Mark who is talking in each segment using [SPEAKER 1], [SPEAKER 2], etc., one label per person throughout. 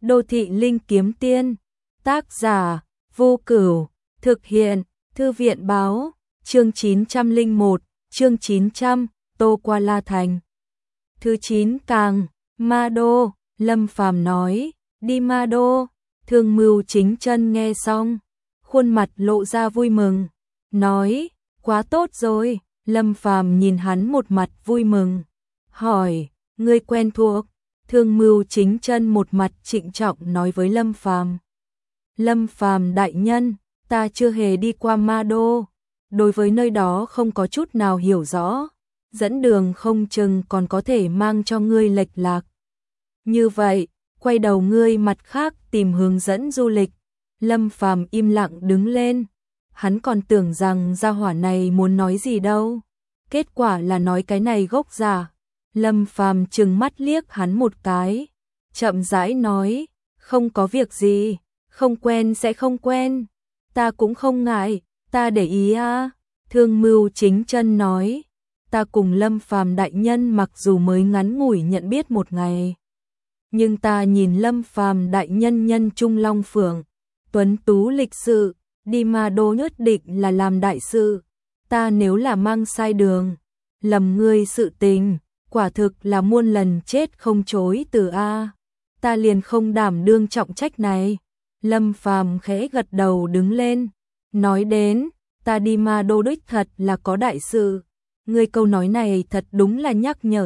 [SPEAKER 1] Đô thị linh kiếm tiên, tác giả, Vô Cửu, thực hiện, Thư viện báo, chương 901, chương 900, Tô qua La Thành. Thứ 9 càng, Ma Đô, Lâm Phàm nói, đi Ma Đô. Thương Mưu Chính Chân nghe xong, khuôn mặt lộ ra vui mừng, nói, quá tốt rồi. Lâm Phàm nhìn hắn một mặt vui mừng, hỏi, ngươi quen thuộc? Thương Mưu Chính Chân một mặt trịnh trọng nói với Lâm Phàm. Lâm Phàm đại nhân, ta chưa hề đi qua Ma Đô, đối với nơi đó không có chút nào hiểu rõ, dẫn đường không chừng còn có thể mang cho ngươi lệch lạc. Như vậy, quay đầu ngươi mặt khác tìm hướng dẫn du lịch. Lâm Phàm im lặng đứng lên, hắn còn tưởng rằng gia hỏa này muốn nói gì đâu, kết quả là nói cái này gốc giả. Lâm Phàm trừng mắt liếc hắn một cái, chậm rãi nói, không có việc gì, không quen sẽ không quen, ta cũng không ngại, ta để ý à. Thương Mưu Chính Chân nói, ta cùng Lâm Phàm đại nhân mặc dù mới ngắn ngủi nhận biết một ngày, nhưng ta nhìn Lâm Phàm đại nhân nhân trung long phượng, tuấn tú lịch sự, đi Ma Đô nhất định là làm đại sự, ta nếu là mang sai đường, lầm ngươi sự tình, quả thực là muôn lần chết không chối từ a, ta liền không đảm đương trọng trách này. Lâm Phàm khẽ gật đầu đứng lên, nói đến, ta đi Ma Đô đích thật là có đại sự, ngươi câu nói này thật đúng là nhắc nhở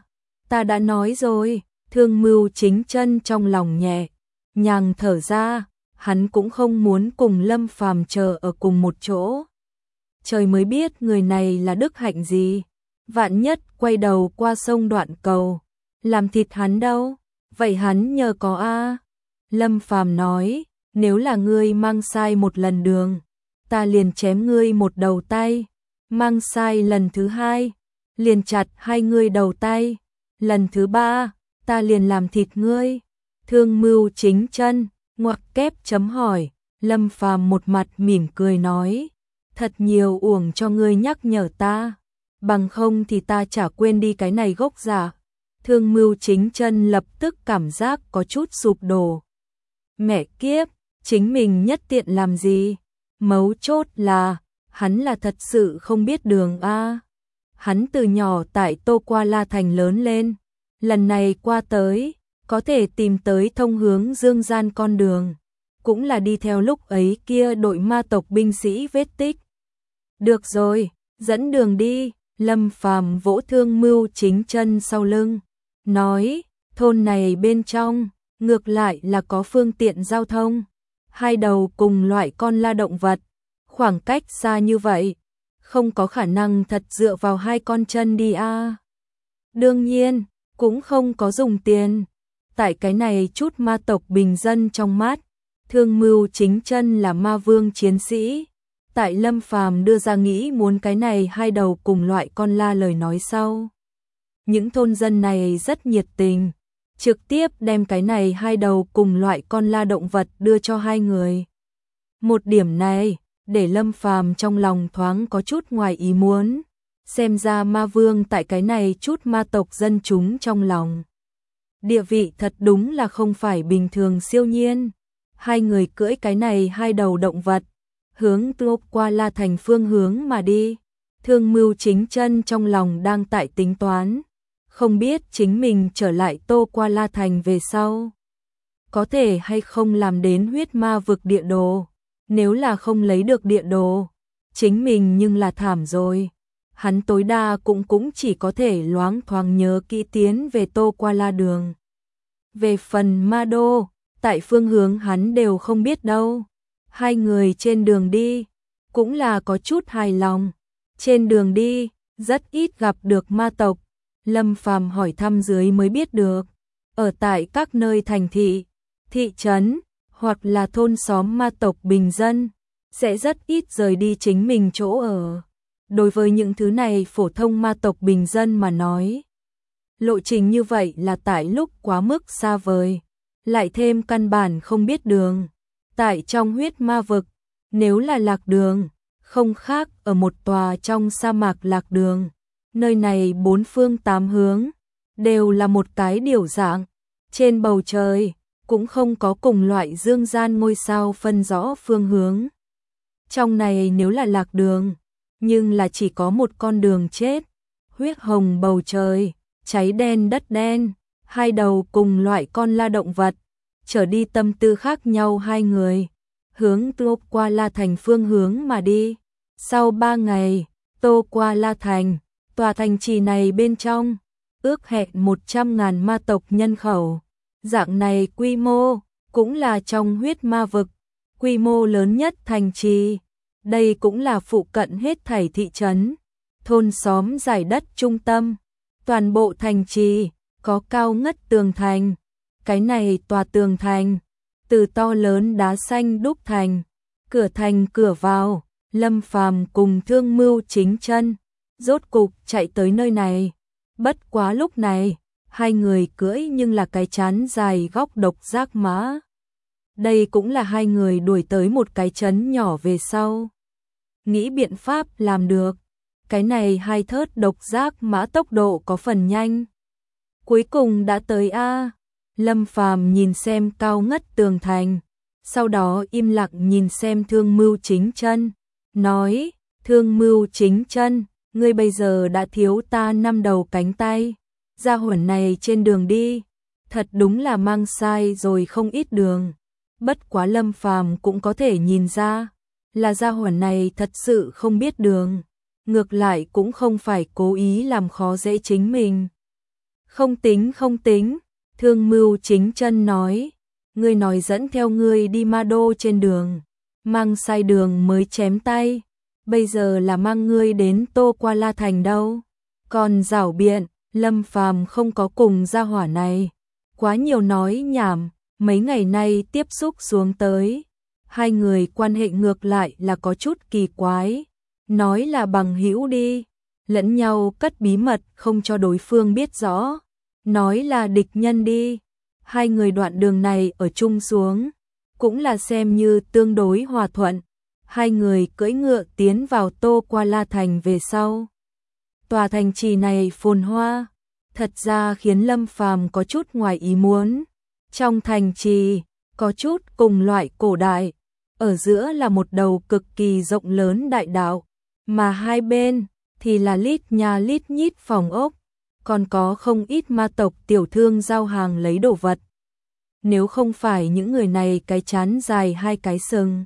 [SPEAKER 1] ta đã nói rồi. Thương Mưu Chính Chân trong lòng nhẹ nhàng thở ra, hắn cũng không muốn cùng Lâm Phàm chờ ở cùng một chỗ. Trời mới biết người này là đức hạnh gì, vạn nhất quay đầu qua sông Đoạn Cầu, làm thịt hắn đâu, vậy hắn nhờ có a. Lâm Phàm nói, nếu là ngươi mang sai một lần đường, ta liền chém ngươi một đầu tay, mang sai lần thứ hai, liền chặt hai ngươi đầu tay, lần thứ ba, ta liền làm thịt ngươi. Thương Mưu Chính Chân ngoặc kép chấm hỏi. Lâm Phàm một mặt mỉm cười nói, thật nhiều uổng cho ngươi nhắc nhở ta, bằng không thì ta chả quên đi cái này gốc giả. Thương Mưu Chính Chân lập tức cảm giác có chút sụp đổ. Mẹ kiếp, chính mình nhất tiện làm gì? Mấu chốt là, hắn là thật sự không biết đường a. Hắn từ nhỏ tại Tô qua La Thành lớn lên, lần này qua tới, có thể tìm tới thông hướng Dương Gian con đường, cũng là đi theo lúc ấy kia đội ma tộc binh sĩ vết tích. Được rồi, dẫn đường đi. Lâm Phàm vỗ Thương Mưu Chính Chân sau lưng, nói, thôn này bên trong, ngược lại là có phương tiện giao thông, hai đầu cùng loại con la động vật, khoảng cách xa như vậy, không có khả năng thật dựa vào hai con chân đi a. Đương nhiên, cũng không có dùng tiền. Tại cái này chút ma tộc bình dân trong mắt, Thương Mưu Chính Chân là ma vương chiến sĩ. Tại Lâm Phàm đưa ra nghĩ muốn cái này hai đầu cùng loại con la lời nói sau, những thôn dân này rất nhiệt tình, trực tiếp đem cái này hai đầu cùng loại con la động vật đưa cho hai người. Một điểm này, để Lâm Phàm trong lòng thoáng có chút ngoài ý muốn, xem ra ma vương tại cái này chút ma tộc dân chúng trong lòng, địa vị thật đúng là không phải bình thường siêu nhiên. Hai người cưỡi cái này hai đầu động vật, hướng Tô qua La Thành phương hướng mà đi. Thương Mưu Chính Chân trong lòng đang tại tính toán, không biết chính mình trở lại Tô qua La Thành về sau, có thể hay không làm đến huyết ma vực địa đồ. Nếu là không lấy được địa đồ, chính mình nhưng là thảm rồi. Hắn tối đa cũng chỉ có thể loáng thoáng nhớ kỹ tiến về Tô qua La đường. Về phần Ma Đô, tại phương hướng hắn đều không biết đâu. Hai người trên đường đi, cũng là có chút hài lòng. Trên đường đi, rất ít gặp được ma tộc. Lâm Phàm hỏi thăm dưới mới biết được, ở tại các nơi thành thị, thị trấn, hoặc là thôn xóm ma tộc bình dân, sẽ rất ít rời đi chính mình chỗ ở. Đối với những thứ này phổ thông ma tộc bình dân mà nói, lộ trình như vậy là tại lúc quá mức xa vời, lại thêm căn bản không biết đường. Tại trong huyết ma vực, nếu là lạc đường, không khác ở một tòa trong sa mạc lạc đường. Nơi này bốn phương tám hướng, đều là một cái điểu dạng. Trên bầu trời, cũng không có cùng loại dương gian ngôi sao phân rõ phương hướng. Trong này nếu là lạc đường, nhưng là chỉ có một con đường chết, huyết hồng bầu trời, cháy đen đất đen, hai đầu cùng loại con la động vật, trở đi tâm tư khác nhau hai người, hướng Tô Qua La Thành phương hướng mà đi. Sau 3 ngày, Tô Qua La Thành, tòa thành trì này bên trong, ước hẹn 100.000 ma tộc nhân khẩu. Dạng này quy mô, cũng là trong huyết ma vực, quy mô lớn nhất thành trì. Đây cũng là phụ cận hết thảy thị trấn, thôn xóm giải đất trung tâm. Toàn bộ thành trì, có cao ngất tường thành. Cái này tòa tường thành, từ to lớn đá xanh đúc thành, cửa thành cửa vào, Lâm Phàm cùng Thương Mưu Chính Chân rốt cục chạy tới nơi này. Bất quá lúc này, hai người cưỡi nhưng là cái chán dài góc độc giác mã. Đây cũng là hai người đuổi tới một cái trấn nhỏ về sau. Nghĩ biện pháp làm được. Cái này hai thớt độc giác mã tốc độ có phần nhanh. Cuối cùng đã tới a. Lâm Phàm nhìn xem cao ngất tường thành, sau đó im lặng nhìn xem Thương Mưu Chính Chân, nói: "Thương Mưu Chính Chân, ngươi bây giờ đã thiếu ta 5 đầu cánh tay, gia hỏa này trên đường đi, thật đúng là mang sai rồi không ít đường." Bất quá Lâm Phàm cũng có thể nhìn ra, là gia hỏa này thật sự không biết đường, ngược lại cũng không phải cố ý làm khó dễ chính mình. Không tính, Thương Mưu Chính Chân nói, ngươi nói dẫn theo ngươi đi Ma Đô trên đường, mang sai đường mới chém tay, bây giờ là mang ngươi đến Tô Qua La Thành đâu. Còn giảo biện, Lâm Phàm không có cùng gia hỏa này quá nhiều nói nhảm, mấy ngày nay tiếp xúc xuống tới, hai người quan hệ ngược lại là có chút kỳ quái, nói là bằng hữu đi, lẫn nhau cất bí mật không cho đối phương biết rõ, nói là địch nhân đi. Hai người đoạn đường này ở chung xuống, cũng là xem như tương đối hòa thuận. Hai người cưỡi ngựa tiến vào Tô Qua La Thành về sau. Tòa thành trì này phồn hoa, thật ra khiến Lâm Phàm có chút ngoài ý muốn. Trong thành trì, có chút cùng loại cổ đại, ở giữa là một đầu cực kỳ rộng lớn đại đạo, mà hai bên thì là lít nhà lít nhít phòng ốc, còn có không ít ma tộc tiểu thương giao hàng lấy đồ vật. Nếu không phải những người này cái chán dài hai cái sừng,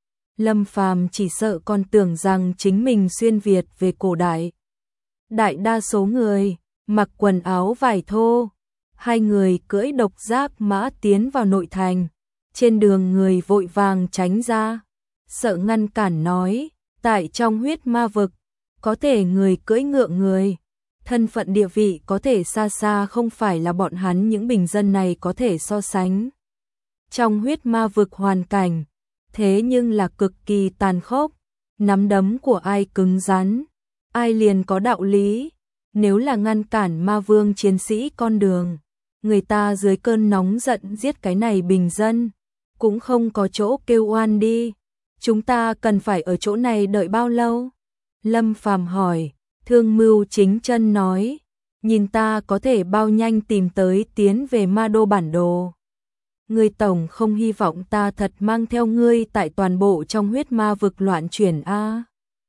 [SPEAKER 1] Lâm Phàm chỉ sợ còn tưởng rằng chính mình xuyên Việt về cổ đại. Đại đa số người mặc quần áo vải thô, hai người cưỡi độc giác mã tiến vào nội thành, trên đường người vội vàng tránh ra, sợ ngăn cản nói, tại trong huyết ma vực, có thể người cưỡi ngựa người, thân phận địa vị có thể xa xa không phải là bọn hắn những bình dân này có thể so sánh. Trong huyết ma vực hoàn cảnh, thế nhưng là cực kỳ tàn khốc, nắm đấm của ai cứng rắn, ai liền có đạo lý, nếu là ngăn cản ma vương chiến sĩ con đường, người ta dưới cơn nóng giận giết cái này bình dân, cũng không có chỗ kêu oan đi, chúng ta cần phải ở chỗ này đợi bao lâu? Lâm Phàm hỏi. Thương Mưu Chính Chân nói, nhìn ta có thể bao nhanh tìm tới tiến về Ma Đô bản đồ. Ngươi tổng không hy vọng ta thật mang theo ngươi tại toàn bộ trong huyết ma vực loạn chuyển a?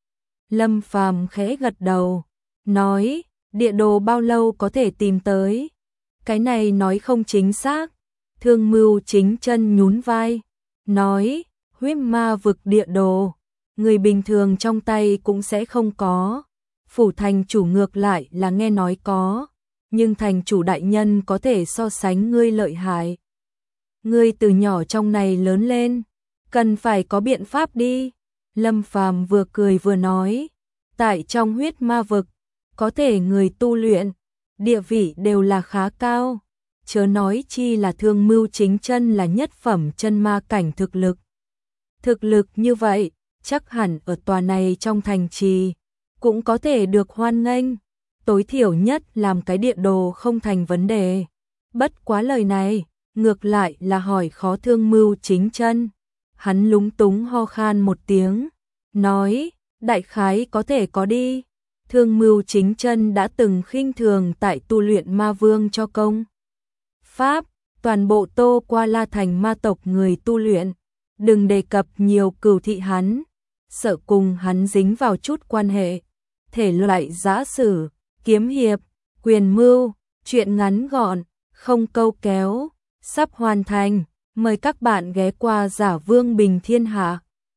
[SPEAKER 1] Lâm Phàm khẽ gật đầu, nói, địa đồ bao lâu có thể tìm tới? Cái này nói không chính xác. Thương Mưu Chính Chân nhún vai, nói, huyết ma vực địa đồ, người bình thường trong tay cũng sẽ không có. Phủ thành chủ ngược lại là nghe nói có, nhưng thành chủ đại nhân có thể so sánh ngươi lợi hại. Ngươi từ nhỏ trong này lớn lên, cần phải có biện pháp đi. Lâm Phàm vừa cười vừa nói, tại trong huyết ma vực, có thể người tu luyện, địa vị đều là khá cao, chớ nói chi là Thương Mưu Chính Chân là nhất phẩm chân ma cảnh thực lực. Thực lực như vậy, chắc hẳn ở tòa này trong thành trì cũng có thể được hoan nghênh, tối thiểu nhất làm cái địa đồ không thành vấn đề. Bất quá lời này, ngược lại là hỏi khó Thương Mưu Chính Chân. Hắn lúng túng ho khan một tiếng, nói, đại khái có thể có đi. Thương Mưu Chính Chân đã từng khinh thường tại tu luyện ma vương cho công pháp, toàn bộ Tô Qua La Thành ma tộc người tu luyện, đừng đề cập nhiều cừu thị hắn, sợ cùng hắn dính vào chút quan hệ. Thể loại giã sử, kiếm hiệp, quyền mưu, truyện ngắn gọn, không câu kéo, sắp hoàn thành. Mời các bạn ghé qua Giả Vương Bình Thiên Hạ.